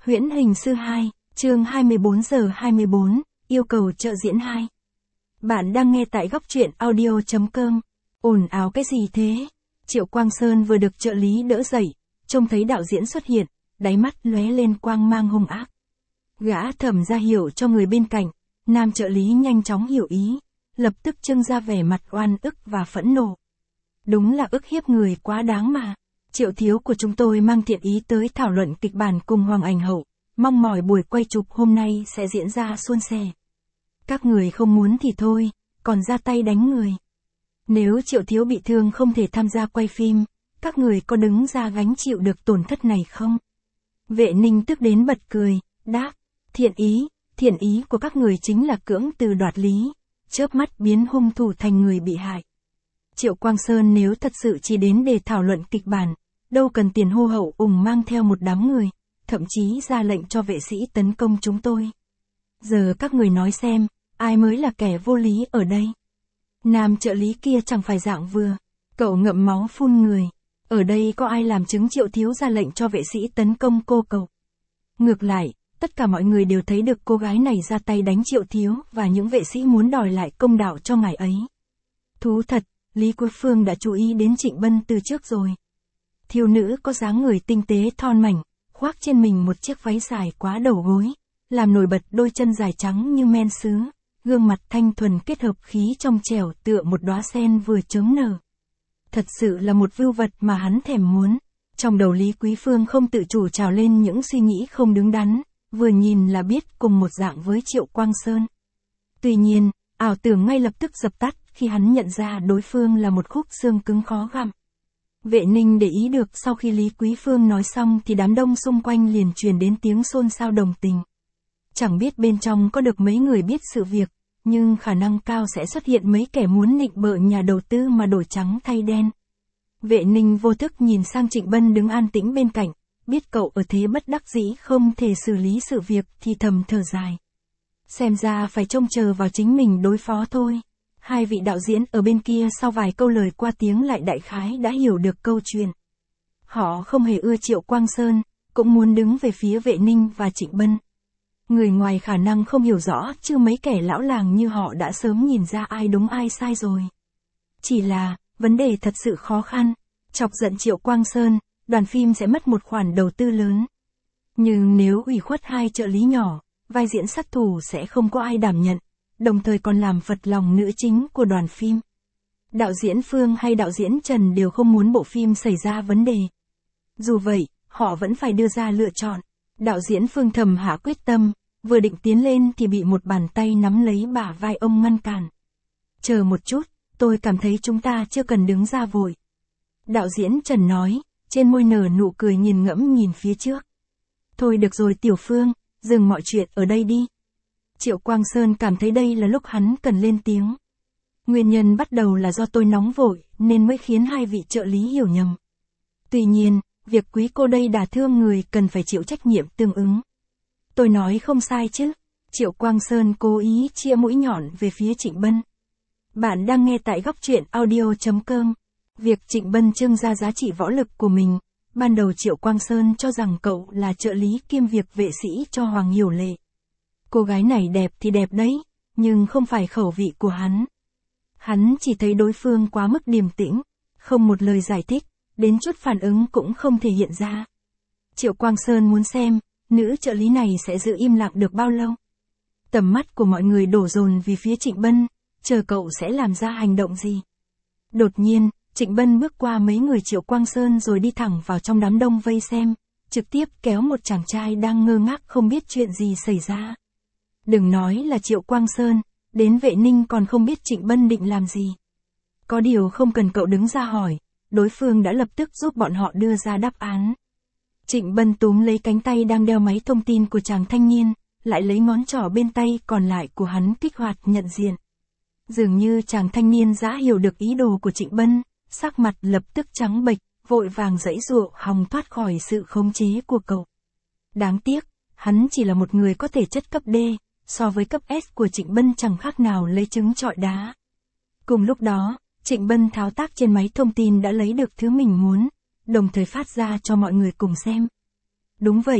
Huyễn hình sư 2, chương 24 giờ 24, yêu cầu trợ diễn 2. Bạn đang nghe tại góc truyện audio.com. Ồn ào cái gì thế? Triệu Quang Sơn vừa được trợ lý đỡ dậy, trông thấy đạo diễn xuất hiện, đáy mắt lóe lên quang mang hung ác. Gã thầm ra hiệu cho người bên cạnh, nam trợ lý nhanh chóng hiểu ý, lập tức trưng ra vẻ mặt oan ức và phẫn nộ. Đúng là ức hiếp người quá đáng mà. Triệu thiếu của chúng tôi mang thiện ý tới thảo luận kịch bản cùng Hoàng Ảnh Hậu, mong mỏi buổi quay chụp hôm nay sẽ diễn ra suôn sẻ. Các người không muốn thì thôi, còn ra tay đánh người. Nếu Triệu thiếu bị thương không thể tham gia quay phim, các người có đứng ra gánh chịu được tổn thất này không? Vệ Ninh tức đến bật cười, đáp, thiện ý của các người chính là cưỡng từ đoạt lý, chớp mắt biến hung thủ thành người bị hại. Triệu Quang Sơn nếu thật sự chỉ đến để thảo luận kịch bản, đâu cần tiền hô hậu ủng mang theo một đám người, thậm chí ra lệnh cho vệ sĩ tấn công chúng tôi. Giờ các người nói xem, ai mới là kẻ vô lý ở đây? Nam trợ lý kia chẳng phải dạng vừa, cậu ngậm máu phun người. Ở đây có ai làm chứng Triệu thiếu ra lệnh cho vệ sĩ tấn công cô cậu? Ngược lại, tất cả mọi người đều thấy được cô gái này ra tay đánh Triệu thiếu và những vệ sĩ muốn đòi lại công đạo cho ngài ấy. Thú thật, Lý Quốc Phương đã chú ý đến Trịnh Bân từ trước rồi. Thiếu nữ có dáng người tinh tế thon mảnh, khoác trên mình một chiếc váy dài quá đầu gối, làm nổi bật đôi chân dài trắng như men sứ, gương mặt thanh thuần kết hợp khí trong trẻo tựa một đóa sen vừa chớm nở. Thật sự là một vưu vật mà hắn thèm muốn. Trong đầu Lý Quý Phương không tự chủ trào lên những suy nghĩ không đứng đắn, vừa nhìn là biết cùng một dạng với Triệu Quang Sơn. Tuy nhiên, ảo tưởng ngay lập tức dập tắt khi hắn nhận ra đối phương là một khúc xương cứng khó gặm. Vệ Ninh để ý được sau khi Lý Quý Phương nói xong thì đám đông xung quanh liền truyền đến tiếng xôn xao đồng tình. Chẳng biết bên trong có được mấy người biết sự việc, nhưng khả năng cao sẽ xuất hiện mấy kẻ muốn nịnh bợ nhà đầu tư mà đổi trắng thay đen. Vệ Ninh vô thức nhìn sang Trịnh Bân đứng an tĩnh bên cạnh, biết cậu ở thế bất đắc dĩ không thể xử lý sự việc thì thầm thở dài. Xem ra phải trông chờ vào chính mình đối phó thôi. Hai vị đạo diễn ở bên kia sau vài câu lời qua tiếng lại đại khái đã hiểu được câu chuyện. Họ không hề ưa Triệu Quang Sơn, cũng muốn đứng về phía Vệ Ninh và Trịnh Bân. Người ngoài khả năng không hiểu rõ, chứ mấy kẻ lão làng như họ đã sớm nhìn ra ai đúng ai sai rồi. Chỉ là, vấn đề thật sự khó khăn, chọc giận Triệu Quang Sơn, đoàn phim sẽ mất một khoản đầu tư lớn. Nhưng nếu ủy khuất hai trợ lý nhỏ, vai diễn sát thủ sẽ không có ai đảm nhận, đồng thời còn làm phật lòng nữ chính của đoàn phim. Đạo diễn Phương hay đạo diễn Trần đều không muốn bộ phim xảy ra vấn đề. Dù vậy, họ vẫn phải đưa ra lựa chọn. Đạo diễn Phương thầm hạ quyết tâm, vừa định tiến lên thì bị một bàn tay nắm lấy bả vai ông ngăn cản. Chờ một chút, tôi cảm thấy chúng ta chưa cần đứng ra vội. Đạo diễn Trần nói, trên môi nở nụ cười nghiền ngẫm nhìn phía trước. Thôi được rồi Tiểu Phương, dừng mọi chuyện ở đây đi. Triệu Quang Sơn cảm thấy đây là lúc hắn cần lên tiếng. Nguyên nhân bắt đầu là do tôi nóng vội nên mới khiến hai vị trợ lý hiểu nhầm. Tuy nhiên, việc quý cô đây đả thương người cần phải chịu trách nhiệm tương ứng. Tôi nói không sai chứ? Triệu Quang Sơn cố ý chĩa mũi nhọn về phía Trịnh Bân. Bạn đang nghe tại góc truyện audio.com. Việc Trịnh Bân trưng ra giá trị võ lực của mình, ban đầu Triệu Quang Sơn cho rằng cậu là trợ lý kiêm việc vệ sĩ cho Hoàng Hiểu Lệ. Cô gái này đẹp thì đẹp đấy, nhưng không phải khẩu vị của hắn. Hắn chỉ thấy đối phương quá mức điềm tĩnh, không một lời giải thích, đến chút phản ứng cũng không thể hiện ra. Triệu Quang Sơn muốn xem, nữ trợ lý này sẽ giữ im lặng được bao lâu. Tầm mắt của mọi người đổ dồn về phía Trịnh Bân, chờ cậu sẽ làm ra hành động gì. Đột nhiên, Trịnh Bân bước qua mấy người Triệu Quang Sơn rồi đi thẳng vào trong đám đông vây xem, trực tiếp kéo một chàng trai đang ngơ ngác không biết chuyện gì xảy ra. Đừng nói là Triệu Quang Sơn, đến Vệ Ninh còn không biết Trịnh Bân định làm gì. Có điều không cần cậu đứng ra hỏi, đối phương đã lập tức giúp bọn họ đưa ra đáp án. Trịnh Bân túm lấy cánh tay đang đeo máy thông tin của chàng thanh niên, lại lấy ngón trỏ bên tay còn lại của hắn kích hoạt nhận diện. Dường như chàng thanh niên đã hiểu được ý đồ của Trịnh Bân, sắc mặt lập tức trắng bệch, vội vàng giãy giụa hòng thoát khỏi sự khống chế của cậu. Đáng tiếc, hắn chỉ là một người có thể chất cấp D, so với cấp S của Trịnh Bân chẳng khác nào lấy trứng trọi đá. Cùng lúc đó, Trịnh Bân thao tác trên máy thông tin đã lấy được thứ mình muốn, đồng thời phát ra cho mọi người cùng xem. Đúng vậy,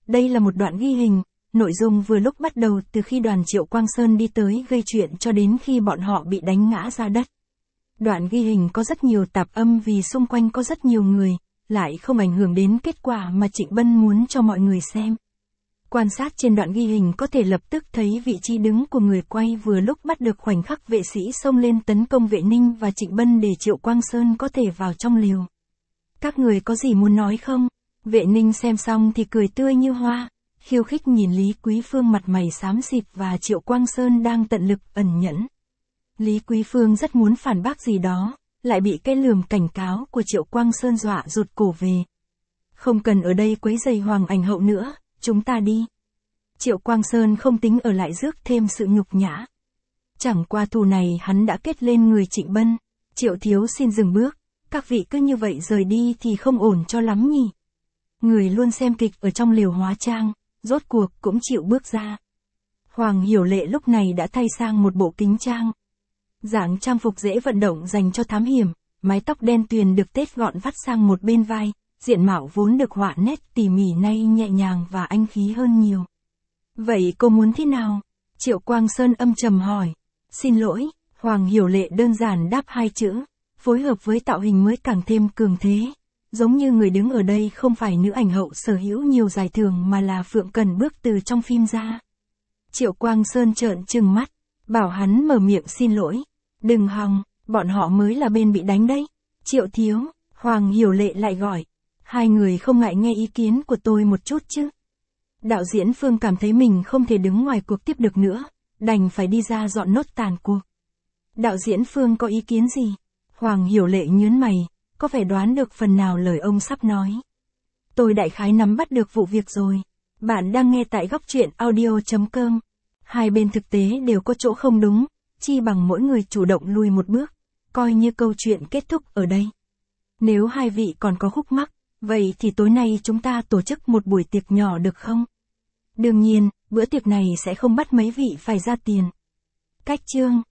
Đây là một đoạn ghi hình, nội dung vừa lúc bắt đầu từ khi đoàn Triệu Quang Sơn đi tới gây chuyện cho đến khi bọn họ bị đánh ngã ra đất. Đoạn ghi hình có rất nhiều tạp âm vì xung quanh có rất nhiều người, lại không ảnh hưởng đến kết quả mà Trịnh Bân muốn cho mọi người xem. Quan sát trên đoạn ghi hình có thể lập tức thấy vị trí đứng của người quay vừa lúc bắt được khoảnh khắc vệ sĩ xông lên tấn công Vệ Ninh và Trịnh Bân để Triệu Quang Sơn có thể vào trong liều. Các người có gì muốn nói không? Vệ Ninh xem xong thì cười tươi như hoa, khiêu khích nhìn Lý Quý Phương mặt mày xám xịt và Triệu Quang Sơn đang tận lực ẩn nhẫn. Lý Quý Phương rất muốn phản bác gì đó, lại bị cái lườm cảnh cáo của Triệu Quang Sơn dọa rụt cổ về. Không cần ở đây quấy rầy Hoàng Ảnh Hậu nữa, chúng ta đi. Triệu Quang Sơn không tính ở lại rước thêm sự nhục nhã. Chẳng qua thù này hắn đã kết lên người Trịnh Bân. Triệu thiếu xin dừng bước, các vị cứ như vậy rời đi thì không ổn cho lắm nhỉ. Người luôn xem kịch ở trong lều hóa trang, rốt cuộc cũng chịu bước ra. Hoàng Hiểu Lệ lúc này đã thay sang một bộ kính trang. Dạng trang phục dễ vận động dành cho thám hiểm, mái tóc đen tuyền được tết gọn vắt sang một bên vai, diện mạo vốn được họa nét tỉ mỉ nay nhẹ nhàng và anh khí hơn nhiều. Vậy cô muốn thế nào? Triệu Quang Sơn âm trầm hỏi. Xin lỗi, Hoàng Hiểu Lệ đơn giản đáp hai chữ, phối hợp với tạo hình mới càng thêm cường thế. Giống như người đứng ở đây không phải nữ ảnh hậu sở hữu nhiều giải thưởng mà là Phượng Cần bước từ trong phim ra. Triệu Quang Sơn trợn trừng mắt, bảo hắn mở miệng xin lỗi. Đừng hòng, bọn họ mới là bên bị đánh đấy. Triệu thiếu, Hoàng Hiểu Lệ lại gọi. Hai người không ngại nghe ý kiến của tôi một chút chứ. Đạo diễn Phương cảm thấy mình không thể đứng ngoài cuộc tiếp được nữa, đành phải đi ra dọn nốt tàn cuộc. Đạo diễn Phương có ý kiến gì? Hoàng Hiểu Lệ nhớn mày, có vẻ đoán được phần nào lời ông sắp nói. Tôi đại khái nắm bắt được vụ việc rồi. Bạn đang nghe tại góc truyện audio.com. Hai bên thực tế đều có chỗ không đúng, chi bằng mỗi người chủ động lùi một bước, coi như câu chuyện kết thúc ở đây. Nếu hai vị còn có khúc mắc, vậy thì tối nay chúng ta tổ chức một buổi tiệc nhỏ được không? Đương nhiên, bữa tiệc này sẽ không bắt mấy vị phải ra tiền. Cách chương